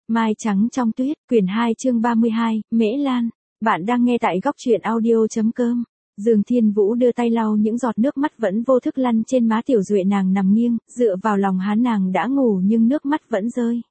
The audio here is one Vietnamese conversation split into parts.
Mai trắng trong tuyết, quyển 2 chương 32, Mễ Lan. Bạn đang nghe tại góc truyện audio.com. Dương Thiên Vũ đưa tay lau những giọt nước mắt vẫn vô thức lăn trên má Tiểu Duệ, nàng nằm nghiêng, dựa vào lòng hắn, nàng đã ngủ nhưng nước mắt vẫn rơi.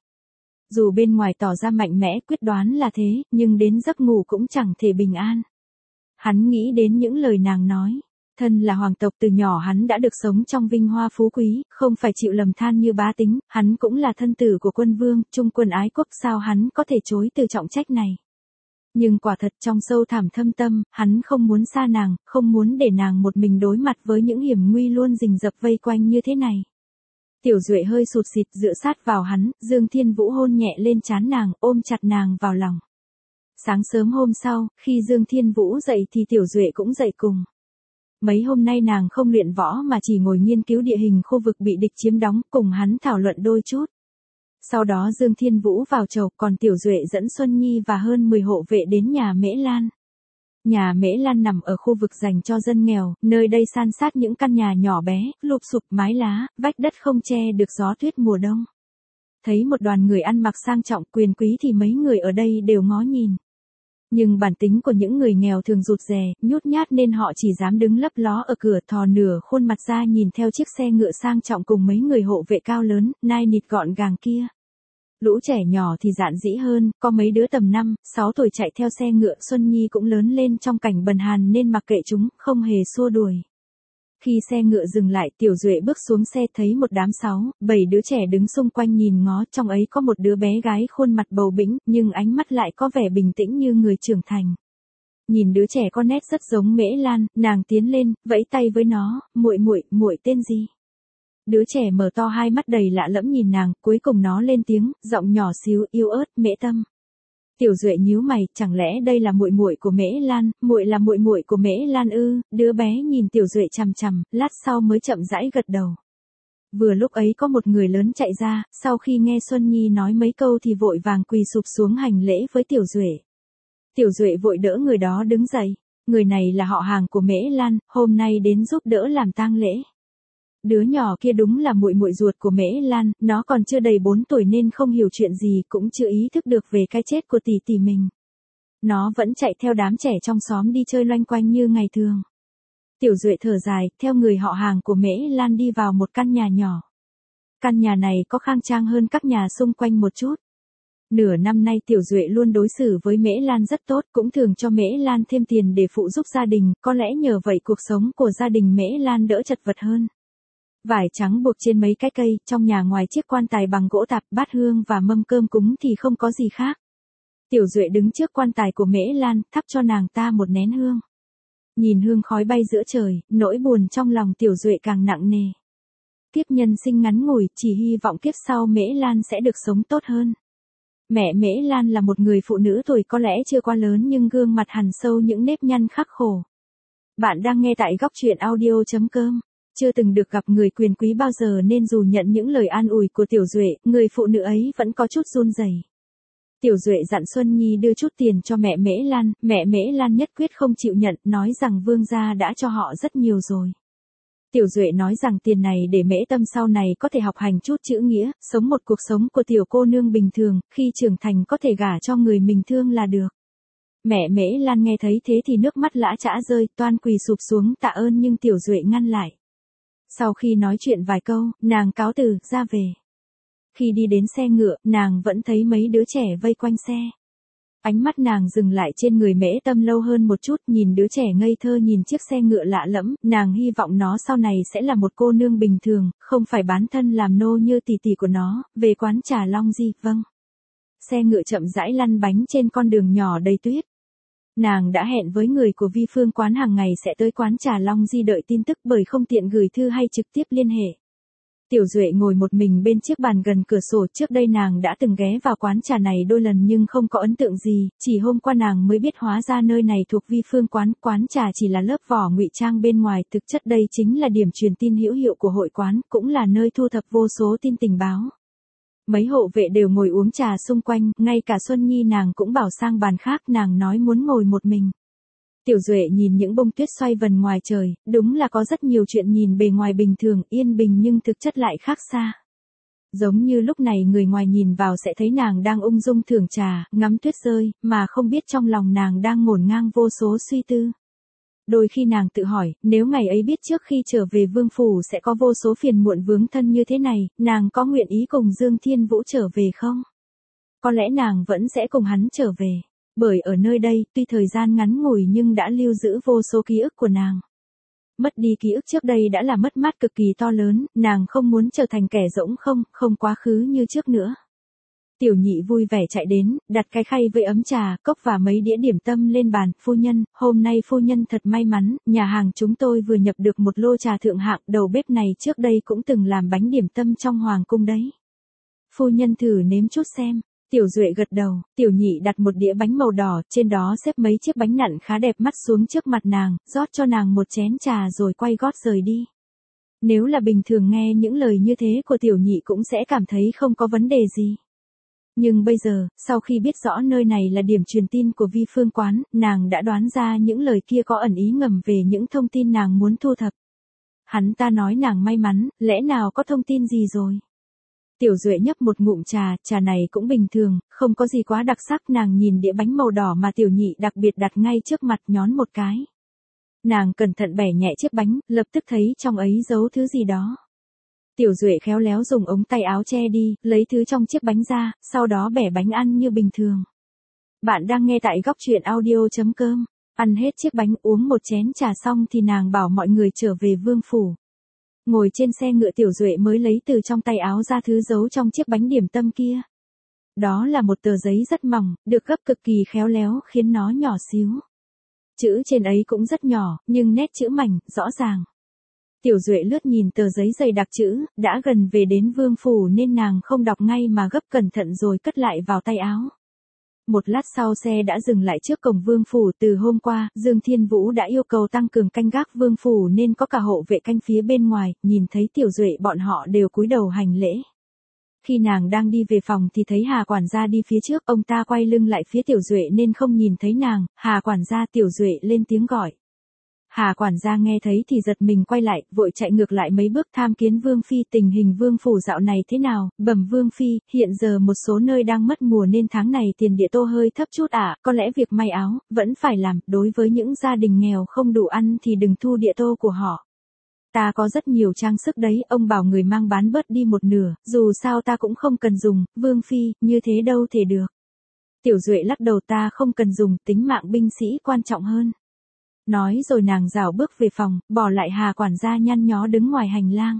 Dù bên ngoài tỏ ra mạnh mẽ quyết đoán là thế, nhưng đến giấc ngủ cũng chẳng thể bình an. Hắn nghĩ đến những lời nàng nói. Thân là hoàng tộc, từ nhỏ hắn đã được sống trong vinh hoa phú quý, không phải chịu lầm than như bá tính, hắn cũng là thân tử của quân vương, trung quân ái quốc, sao hắn có thể chối từ trọng trách này. Nhưng quả thật trong sâu thẳm thâm tâm, hắn không muốn xa nàng, không muốn để nàng một mình đối mặt với những hiểm nguy luôn rình rập vây quanh như thế này. Tiểu Duệ hơi sụt sịt dựa sát vào hắn, Dương Thiên Vũ hôn nhẹ lên trán nàng, ôm chặt nàng vào lòng. Sáng sớm hôm sau, khi Dương Thiên Vũ dậy thì Tiểu Duệ cũng dậy cùng. Mấy hôm nay nàng không luyện võ mà chỉ ngồi nghiên cứu địa hình khu vực bị địch chiếm đóng, cùng hắn thảo luận đôi chút. Sau đó Dương Thiên Vũ vào chầu, còn Tiểu Duệ dẫn Xuân Nhi và hơn 10 hộ vệ đến nhà Mễ Lan. Nhà Mễ Lan nằm ở khu vực dành cho dân nghèo, nơi đây san sát những căn nhà nhỏ bé, lụp xụp mái lá, vách đất không che được gió tuyết mùa đông. Thấy một đoàn người ăn mặc sang trọng quyền quý thì mấy người ở đây đều ngó nhìn. Nhưng bản tính của những người nghèo thường rụt rè, nhút nhát nên họ chỉ dám đứng lấp ló ở cửa, thò nửa khuôn mặt ra nhìn theo chiếc xe ngựa sang trọng cùng mấy người hộ vệ cao lớn, nai nịt gọn gàng kia. Lũ trẻ nhỏ thì dạn dĩ hơn, có mấy đứa tầm 5, 6 tuổi chạy theo xe ngựa. Xuân Nhi cũng lớn lên trong cảnh bần hàn nên mặc kệ chúng, không hề xua đuổi. Khi xe ngựa dừng lại, Tiểu Duệ bước xuống xe thấy một đám 6, 7 đứa trẻ đứng xung quanh nhìn ngó, trong ấy có một đứa bé gái khuôn mặt bầu bĩnh, nhưng ánh mắt lại có vẻ bình tĩnh như người trưởng thành. Nhìn đứa trẻ có nét rất giống Mễ Lan, nàng tiến lên, vẫy tay với nó, muội tên gì? Đứa trẻ mở to hai mắt đầy lạ lẫm nhìn nàng, cuối cùng nó lên tiếng, giọng nhỏ xíu yếu ớt, Mễ Tâm. Tiểu Duệ nhíu mày, chẳng lẽ đây là muội của Mễ Lan, muội là muội của Mễ Lan ư? Đứa bé nhìn Tiểu Duệ chằm chằm, lát sau mới chậm rãi gật đầu. Vừa lúc ấy có một người lớn chạy ra, sau khi nghe Xuân Nhi nói mấy câu thì vội vàng quỳ sụp xuống hành lễ với Tiểu Duệ. Tiểu Duệ vội đỡ người đó đứng dậy, người này là họ hàng của Mễ Lan, hôm nay đến giúp đỡ làm tang lễ. Đứa nhỏ kia đúng là muội ruột của Mễ Lan, nó còn chưa đầy 4 tuổi nên không hiểu chuyện gì, cũng chưa ý thức được về cái chết của tỷ tỷ mình. Nó vẫn chạy theo đám trẻ trong xóm đi chơi loanh quanh như ngày thường. Tiểu Duệ thở dài, theo người họ hàng của Mễ Lan đi vào một căn nhà nhỏ. Căn nhà này có khang trang hơn các nhà xung quanh một chút. Nửa năm nay Tiểu Duệ luôn đối xử với Mễ Lan rất tốt, cũng thường cho Mễ Lan thêm tiền để phụ giúp gia đình, có lẽ nhờ vậy cuộc sống của gia đình Mễ Lan đỡ chật vật hơn. Vải trắng buộc trên mấy cái cây, trong nhà ngoài chiếc quan tài bằng gỗ tạp, bát hương và mâm cơm cúng thì không có gì khác. Tiểu Duệ đứng trước quan tài của Mễ Lan, thắp cho nàng ta một nén hương. Nhìn hương khói bay giữa trời, nỗi buồn trong lòng Tiểu Duệ càng nặng nề. Kiếp nhân sinh ngắn ngủi, chỉ hy vọng kiếp sau Mễ Lan sẽ được sống tốt hơn. Mẹ Mễ Lan là một người phụ nữ tuổi có lẽ chưa quá lớn nhưng gương mặt hằn sâu những nếp nhăn khắc khổ. Bạn đang nghe tại góc truyện audio.com. Chưa từng được gặp người quyền quý bao giờ nên dù nhận những lời an ủi của Tiểu Duệ, người phụ nữ ấy vẫn có chút run rẩy. Tiểu Duệ dặn Xuân Nhi đưa chút tiền cho mẹ Mễ Lan nhất quyết không chịu nhận, nói rằng vương gia đã cho họ rất nhiều rồi. Tiểu Duệ nói rằng tiền này để Mễ Tâm sau này có thể học hành chút chữ nghĩa, sống một cuộc sống của tiểu cô nương bình thường, khi trưởng thành có thể gả cho người mình thương là được. Mẹ Mễ Lan nghe thấy thế thì nước mắt lã chã rơi, toan quỳ sụp xuống tạ ơn nhưng Tiểu Duệ ngăn lại. Sau khi nói chuyện vài câu, nàng cáo từ, ra về. Khi đi đến xe ngựa, nàng vẫn thấy mấy đứa trẻ vây quanh xe. Ánh mắt nàng dừng lại trên người Mễ Tâm lâu hơn một chút, nhìn đứa trẻ ngây thơ nhìn chiếc xe ngựa lạ lẫm, nàng hy vọng nó sau này sẽ là một cô nương bình thường, không phải bán thân làm nô như tỷ tỷ của nó, về quán trà Long Di, vâng. Xe ngựa chậm rãi lăn bánh trên con đường nhỏ đầy tuyết. Nàng đã hẹn với người của Vi Phương quán hàng ngày sẽ tới quán trà Long Di đợi tin tức bởi không tiện gửi thư hay trực tiếp liên hệ. Tiểu Duệ ngồi một mình bên chiếc bàn gần cửa sổ, trước đây nàng đã từng ghé vào quán trà này đôi lần nhưng không có ấn tượng gì, chỉ hôm qua nàng mới biết hóa ra nơi này thuộc Vi Phương quán trà chỉ là lớp vỏ ngụy trang bên ngoài, thực chất đây chính là điểm truyền tin hữu hiệu của hội quán, cũng là nơi thu thập vô số tin tình báo. Mấy hộ vệ đều ngồi uống trà xung quanh, ngay cả Xuân Nhi nàng cũng bảo sang bàn khác, nàng nói muốn ngồi một mình. Tiểu Duệ nhìn những bông tuyết xoay vần ngoài trời, đúng là có rất nhiều chuyện nhìn bề ngoài bình thường, yên bình nhưng thực chất lại khác xa. Giống như lúc này người ngoài nhìn vào sẽ thấy nàng đang ung dung thưởng trà, ngắm tuyết rơi, mà không biết trong lòng nàng đang ngổn ngang vô số suy tư. Đôi khi nàng tự hỏi, nếu ngày ấy biết trước khi trở về vương phủ sẽ có vô số phiền muộn vướng thân như thế này, nàng có nguyện ý cùng Dương Thiên Vũ trở về không? Có lẽ nàng vẫn sẽ cùng hắn trở về. Bởi ở nơi đây, tuy thời gian ngắn ngủi nhưng đã lưu giữ vô số ký ức của nàng. Mất đi ký ức trước đây đã là mất mát cực kỳ to lớn, nàng không muốn trở thành kẻ rỗng không quá khứ như trước nữa. Tiểu nhị vui vẻ chạy đến, đặt cái khay với ấm trà, cốc và mấy đĩa điểm tâm lên bàn. Phu nhân, hôm nay phu nhân thật may mắn, nhà hàng chúng tôi vừa nhập được một lô trà thượng hạng, đầu bếp này trước đây cũng từng làm bánh điểm tâm trong hoàng cung đấy. Phu nhân thử nếm chút xem. Tiểu Duệ gật đầu, tiểu nhị đặt một đĩa bánh màu đỏ, trên đó xếp mấy chiếc bánh nặn khá đẹp mắt xuống trước mặt nàng, rót cho nàng một chén trà rồi quay gót rời đi. Nếu là bình thường nghe những lời như thế của tiểu nhị cũng sẽ cảm thấy không có vấn đề gì. Nhưng bây giờ, sau khi biết rõ nơi này là điểm truyền tin của Vi Phương Quán, nàng đã đoán ra những lời kia có ẩn ý ngầm về những thông tin nàng muốn thu thập. Hắn ta nói nàng may mắn, lẽ nào có thông tin gì rồi? Tiểu Duệ nhấp một ngụm trà, trà này cũng bình thường, không có gì quá đặc sắc. Nàng nhìn đĩa bánh màu đỏ mà tiểu nhị đặc biệt đặt ngay trước mặt, nhón một cái. Nàng cẩn thận bẻ nhẹ chiếc bánh, lập tức thấy trong ấy giấu thứ gì đó. Tiểu Duệ khéo léo dùng ống tay áo che đi, lấy thứ trong chiếc bánh ra, sau đó bẻ bánh ăn như bình thường. Bạn đang nghe tại góc truyện audio.com. Ăn hết chiếc bánh, uống một chén trà xong thì nàng bảo mọi người trở về vương phủ. Ngồi trên xe ngựa Tiểu Duệ mới lấy từ trong tay áo ra thứ giấu trong chiếc bánh điểm tâm kia. Đó là một tờ giấy rất mỏng, được gấp cực kỳ khéo léo khiến nó nhỏ xíu. Chữ trên ấy cũng rất nhỏ, nhưng nét chữ mảnh, rõ ràng. Tiểu Duệ lướt nhìn tờ giấy dày đặc chữ, đã gần về đến vương phủ nên nàng không đọc ngay mà gấp cẩn thận rồi cất lại vào tay áo. Một lát sau xe đã dừng lại trước cổng vương phủ. Từ hôm qua, Dương Thiên Vũ đã yêu cầu tăng cường canh gác vương phủ nên có cả hộ vệ canh phía bên ngoài, nhìn thấy Tiểu Duệ bọn họ đều cúi đầu hành lễ. Khi nàng đang đi về phòng thì thấy Hà quản gia đi phía trước, ông ta quay lưng lại phía Tiểu Duệ nên không nhìn thấy nàng. Hà quản gia, Tiểu Duệ lên tiếng gọi. Hà quản gia nghe thấy thì giật mình quay lại, vội chạy ngược lại mấy bước tham kiến Vương Phi. Tình hình Vương phủ dạo này thế nào? Bẩm Vương Phi, hiện giờ một số nơi đang mất mùa nên tháng này tiền địa tô hơi thấp chút ạ, có lẽ việc may áo, vẫn phải làm, đối với những gia đình nghèo không đủ ăn thì đừng thu địa tô của họ. Ta có rất nhiều trang sức đấy, ông bảo người mang bán bớt đi một nửa, dù sao ta cũng không cần dùng. Vương Phi, như thế đâu thể được. Tiểu Duệ lắc đầu, ta không cần dùng, tính mạng binh sĩ quan trọng hơn. Nói rồi nàng rảo bước về phòng, bỏ lại Hà quản gia nhăn nhó đứng ngoài hành lang.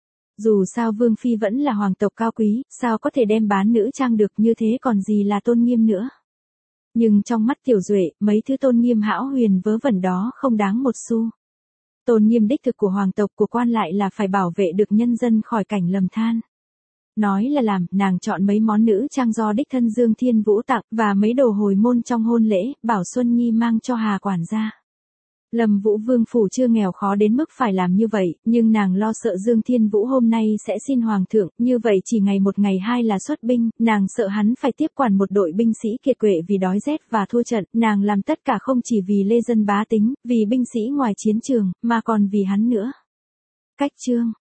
Dù sao Vương Phi vẫn là hoàng tộc cao quý, sao có thể đem bán nữ trang được, như thế còn gì là tôn nghiêm nữa. Nhưng trong mắt Tiểu Duệ, mấy thứ tôn nghiêm hão huyền vớ vẩn đó không đáng một xu. Tôn nghiêm đích thực của hoàng tộc, của quan lại là phải bảo vệ được nhân dân khỏi cảnh lầm than. Nói là làm, nàng chọn mấy món nữ trang do đích thân Dương Thiên Vũ tặng, và mấy đồ hồi môn trong hôn lễ, bảo Xuân Nhi mang cho Hà quản gia. Lâm Vũ vương phủ chưa nghèo khó đến mức phải làm như vậy, nhưng nàng lo sợ Dương Thiên Vũ hôm nay sẽ xin hoàng thượng, như vậy chỉ ngày một ngày hai là xuất binh, nàng sợ hắn phải tiếp quản một đội binh sĩ kiệt quệ vì đói rét và thua trận, nàng làm tất cả không chỉ vì lê dân bá tính, vì binh sĩ ngoài chiến trường, mà còn vì hắn nữa. Cách chương